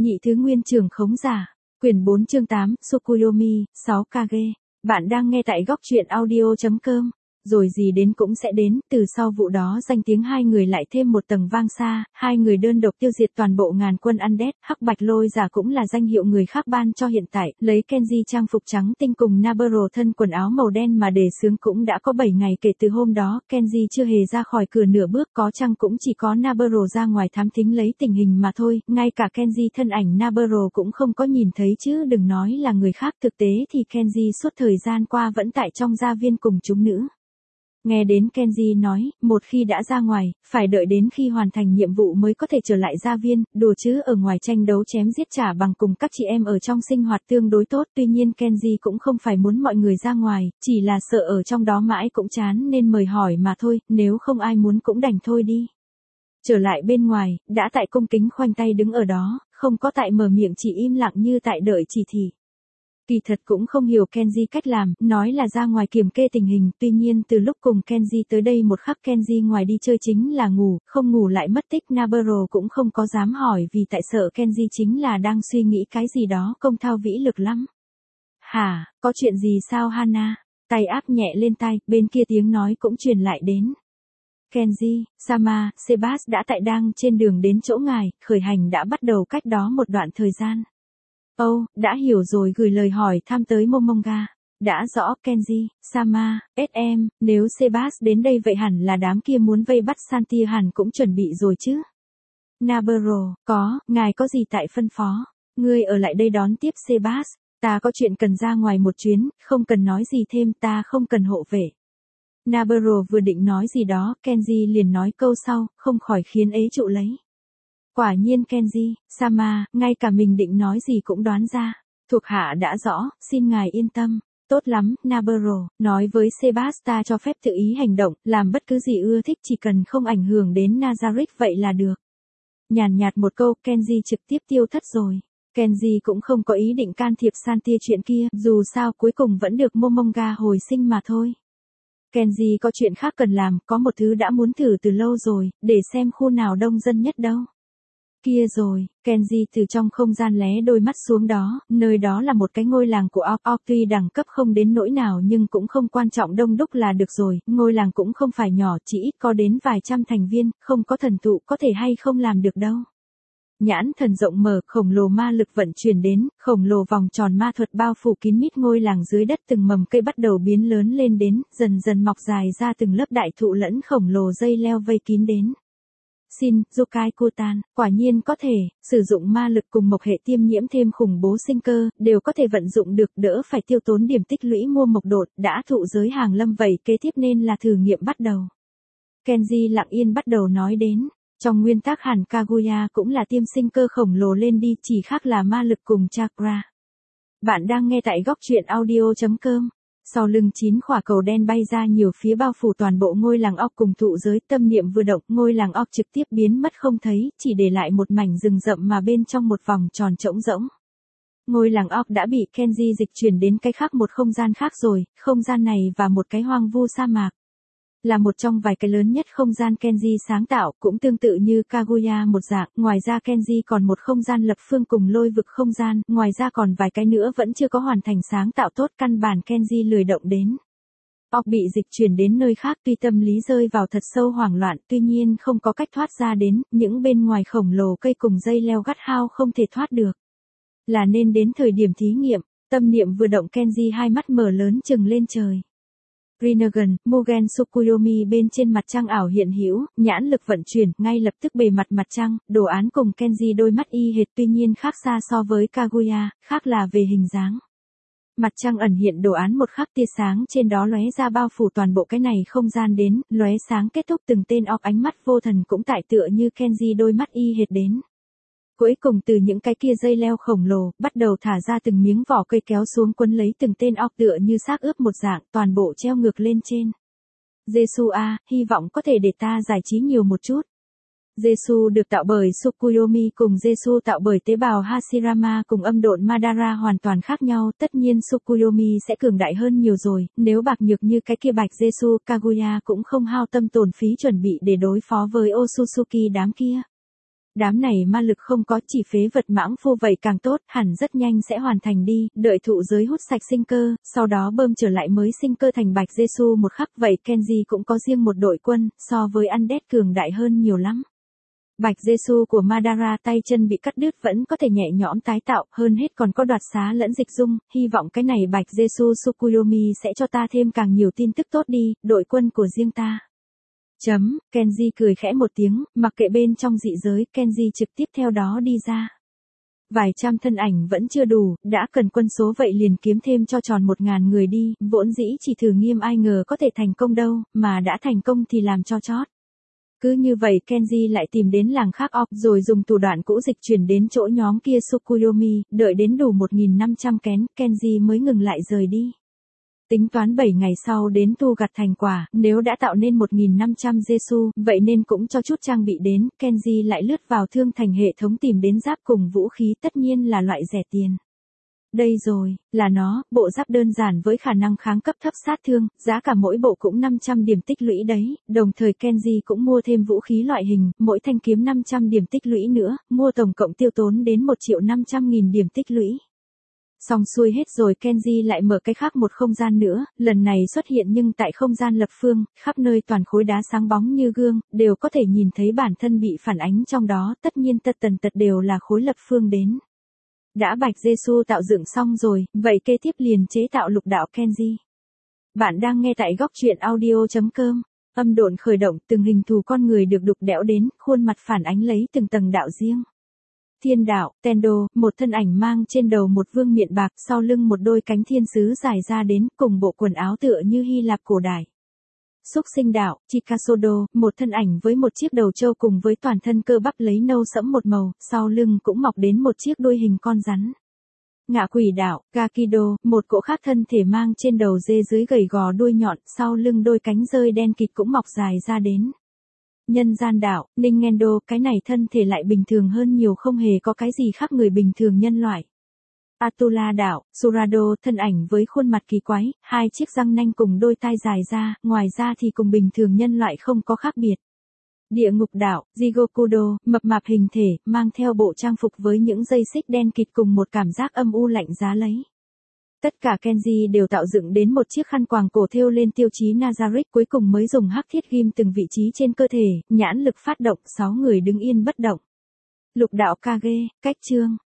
Nhị thứ nguyên trưởng khống giả. Quyển 4 chương 8, Tsukuyomi, 6 Kage. Bạn đang nghe tại góc truyện audio.com. Rồi gì đến cũng sẽ đến, từ sau vụ đó danh tiếng hai người lại thêm một tầng vang xa, hai người đơn độc tiêu diệt toàn bộ ngàn quân Undead, hắc bạch lôi giả cũng là danh hiệu người khác ban cho hiện tại, lấy Kenji trang phục trắng tinh cùng Naburo thân quần áo màu đen mà đề xướng cũng đã có 7 ngày kể từ hôm đó, Kenji chưa hề ra khỏi cửa nửa bước, có chăng cũng chỉ có Naburo ra ngoài thám thính lấy tình hình mà thôi, ngay cả Kenji thân ảnh Naburo cũng không có nhìn thấy chứ đừng nói là người khác, thực tế thì Kenji suốt thời gian qua vẫn tại trong gia viên cùng chúng nữ. Nghe đến Kenji nói, một khi đã ra ngoài, phải đợi đến khi hoàn thành nhiệm vụ mới có thể trở lại gia viên, đùa chứ ở ngoài tranh đấu chém giết trả bằng cùng các chị em ở trong sinh hoạt tương đối tốt, tuy nhiên Kenji cũng không phải muốn mọi người ra ngoài, chỉ là sợ ở trong đó mãi cũng chán nên mời hỏi mà thôi, nếu không ai muốn cũng đành thôi đi. Trở lại bên ngoài, đã tại cung kính khoanh tay đứng ở đó, không có tại mở miệng chỉ im lặng như tại đợi chỉ thị. Kỳ thật cũng không hiểu Kenji cách làm, nói là ra ngoài kiểm kê tình hình, tuy nhiên từ lúc cùng Kenji tới đây một khắc Kenji ngoài đi chơi chính là ngủ, không ngủ lại mất tích, Naburo cũng không có dám hỏi vì tại sợ Kenji chính là đang suy nghĩ cái gì đó công thao vĩ lực lắm. Hả, có chuyện gì sao Hana? Tay áp nhẹ lên tay, bên kia tiếng nói cũng truyền lại đến. Kenji, Sama, Sebas đã tại đang trên đường đến chỗ ngài, khởi hành đã bắt đầu cách đó một đoạn thời gian. Đã hiểu rồi, gửi lời hỏi thăm tới Momonga. Đã rõ Kenji, Sama, SM, nếu Sebas đến đây vậy hẳn là đám kia muốn vây bắt Santia hẳn cũng chuẩn bị rồi chứ. Naburo, ngài có gì tại phân phó? Ngươi ở lại đây đón tiếp Sebas, ta có chuyện cần ra ngoài một chuyến, không cần nói gì thêm, ta không cần hộ vệ. Naburo vừa định nói gì đó, Kenji liền nói câu sau, không khỏi khiến ế trụ lấy. Quả nhiên Kenji, Sama, ngay cả mình định nói gì cũng đoán ra. Thuộc hạ đã rõ, xin ngài yên tâm. Tốt lắm, Naburo, nói với Sebasta cho phép tự ý hành động, làm bất cứ gì ưa thích chỉ cần không ảnh hưởng đến Nazarick vậy là được. Nhàn nhạt một câu, Kenji trực tiếp tiêu thất rồi. Kenji cũng không có ý định can thiệp Santia chuyện kia, dù sao cuối cùng vẫn được Momonga hồi sinh mà thôi. Kenji có chuyện khác cần làm, có một thứ đã muốn thử từ lâu rồi, để xem khu nào đông dân nhất đâu. Kia rồi, Kenji từ trong không gian lé đôi mắt xuống đó, nơi đó là một cái ngôi làng của Orc tuy đẳng cấp không đến nỗi nào nhưng cũng không quan trọng đông đúc là được rồi, ngôi làng cũng không phải nhỏ, chỉ ít có đến vài trăm thành viên, không có thần tụ có thể hay không làm được đâu. Nhãn thần rộng mở, khổng lồ ma lực vận chuyển đến, khổng lồ vòng tròn ma thuật bao phủ kín mít ngôi làng dưới đất, từng mầm cây bắt đầu biến lớn lên đến, dần dần mọc dài ra từng lớp đại thụ lẫn khổng lồ dây leo vây kín đến. Xin, Yokai Kutan, quả nhiên có thể, sử dụng ma lực cùng mộc hệ tiêm nhiễm thêm khủng bố sinh cơ, đều có thể vận dụng được, đỡ phải tiêu tốn điểm tích lũy mua mộc đột, đã thụ giới hàng lâm vậy kế tiếp nên là thử nghiệm bắt đầu. Kenji lặng yên bắt đầu nói đến, trong nguyên tắc hẳn Kaguya cũng là tiêm sinh cơ khổng lồ lên đi, chỉ khác là ma lực cùng chakra. Bạn đang nghe tại góc truyện audio.com. Sau lưng 9 khỏa cầu đen bay ra nhiều phía bao phủ toàn bộ ngôi làng Orc cùng thụ giới, tâm niệm vừa động, ngôi làng Orc trực tiếp biến mất không thấy, chỉ để lại một mảnh rừng rậm mà bên trong một vòng tròn trống rỗng. Ngôi làng Orc đã bị Kenji dịch chuyển đến cái khác một không gian khác rồi, không gian này và một cái hoang vu sa mạc. Là một trong vài cái lớn nhất không gian Kenji sáng tạo, cũng tương tự như Kaguya một dạng, ngoài ra Kenji còn một không gian lập phương cùng lôi vực không gian, ngoài ra còn vài cái nữa vẫn chưa có hoàn thành sáng tạo tốt, căn bản Kenji lười động đến. Orc bị dịch chuyển đến nơi khác tuy tâm lý rơi vào thật sâu hoảng loạn, tuy nhiên không có cách thoát ra đến, những bên ngoài khổng lồ cây cùng dây leo gắt gao không thể thoát được. Là nên đến thời điểm thí nghiệm, tâm niệm vừa động Kenji hai mắt mở lớn trừng lên trời. Rinnegan, Mugen Tsukuyomi bên trên mặt trăng ảo hiện hữu, nhãn lực vận chuyển, ngay lập tức bề mặt mặt trăng, đồ án cùng Kenji đôi mắt y hệt tuy nhiên khác xa so với Kaguya, khác là về hình dáng. Mặt trăng ẩn hiện đồ án một khắc tia sáng trên đó lóe ra bao phủ toàn bộ cái này không gian đến, lóe sáng kết thúc từng tên Orc ánh mắt vô thần cũng tại tựa như Kenji đôi mắt y hệt đến. Cuối cùng từ những cái kia dây leo khổng lồ, bắt đầu thả ra từng miếng vỏ cây kéo xuống quấn lấy từng tên Orc tựa như xác ướp một dạng, toàn bộ treo ngược lên trên. Jesu a, hy vọng có thể để ta giải trí nhiều một chút. Jesu được tạo bởi Tsukuyomi cùng Jesu tạo bởi tế bào Hashirama cùng âm độn Madara hoàn toàn khác nhau, tất nhiên Tsukuyomi sẽ cường đại hơn nhiều rồi, nếu bạc nhược như cái kia bạch Jesu, Kaguya cũng không hao tâm tổn phí chuẩn bị để đối phó với Otsutsuki đám kia. Đám này ma lực không có, chỉ phế vật mãng phu vậy càng tốt, hẳn rất nhanh sẽ hoàn thành đi, đợi thụ giới hút sạch sinh cơ, sau đó bơm trở lại mới sinh cơ thành Bạch Giêsu một khắc. Vậy Kenji cũng có riêng một đội quân, so với Undead cường đại hơn nhiều lắm. Bạch Giêsu của Madara tay chân bị cắt đứt vẫn có thể nhẹ nhõm tái tạo, hơn hết còn có đoạt xá lẫn dịch dung, hy vọng cái này Bạch Giêsu Tsukuyomi sẽ cho ta thêm càng nhiều tin tức tốt đi, đội quân của riêng ta. Kenji cười khẽ một tiếng, mặc kệ bên trong dị giới, Kenji trực tiếp theo đó đi ra. Vài trăm thân ảnh vẫn chưa đủ, đã cần quân số vậy liền kiếm thêm cho tròn 1000 người đi, vốn dĩ chỉ thử nghiêm ai ngờ có thể thành công đâu, mà đã thành công thì làm cho chót. Cứ như vậy Kenji lại tìm đến làng khác rồi dùng thủ đoạn cũ dịch chuyển đến chỗ nhóm kia Tsukuyomi, đợi đến đủ 1500 kén, Kenji mới ngừng lại rời đi. Tính toán 7 ngày sau đến thu gặt thành quả, nếu đã tạo nên 1500 Jesu, vậy nên cũng cho chút trang bị đến, Kenji lại lướt vào thương thành hệ thống tìm đến giáp cùng vũ khí, tất nhiên là loại rẻ tiền. Đây rồi, là nó, bộ giáp đơn giản với khả năng kháng cấp thấp sát thương, giá cả mỗi bộ cũng 500 điểm tích lũy đấy, đồng thời Kenji cũng mua thêm vũ khí loại hình, mỗi thanh kiếm 500 điểm tích lũy nữa, mua tổng cộng tiêu tốn đến 1.500.000 điểm tích lũy. Xong xuôi hết rồi Kenji lại mở cái khác một không gian nữa, lần này xuất hiện nhưng tại không gian lập phương, khắp nơi toàn khối đá sáng bóng như gương, đều có thể nhìn thấy bản thân bị phản ánh trong đó, tất nhiên tật đều là khối lập phương đến. Đã Bạch Giêsu tạo dựng xong rồi, vậy kế tiếp liền chế tạo lục đạo Kenji. Bạn đang nghe tại góc truyện audio.com. Âm độn khởi động, từng hình thù con người được đục đẽo đến, khuôn mặt phản ánh lấy từng tầng đạo riêng. Thiên đạo, Tendo, một thân ảnh mang trên đầu một vương miện bạc, sau lưng một đôi cánh thiên sứ dài ra đến, cùng bộ quần áo tựa như Hy Lạp cổ đại. Xúc sinh đạo, Chikasodo, một thân ảnh với một chiếc đầu trâu cùng với toàn thân cơ bắp lấy nâu sẫm một màu, sau lưng cũng mọc đến một chiếc đuôi hình con rắn. Ngạ quỷ đạo, Gakido, một cỗ khác thân thể mang trên đầu dê dưới gầy gò đuôi nhọn, sau lưng đôi cánh rơi đen kịt cũng mọc dài ra đến. Nhân gian đạo, Ningendo, cái này thân thể lại bình thường hơn nhiều, không hề có cái gì khác người bình thường nhân loại. Atula đạo, Surado, thân ảnh với khuôn mặt kỳ quái, hai chiếc răng nanh cùng đôi tai dài ra, ngoài ra thì cùng bình thường nhân loại không có khác biệt. Địa ngục đạo, Jigokudo, mập mạp hình thể, mang theo bộ trang phục với những dây xích đen kịt cùng một cảm giác âm u lạnh giá lấy. Tất cả Kenji đều tạo dựng đến một chiếc khăn quàng cổ thêu lên tiêu chí Nazarick, cuối cùng mới dùng hắc thiết ghim từng vị trí trên cơ thể, nhãn lực phát động, 6 người đứng yên bất động. Lục đạo Kage, cách chương.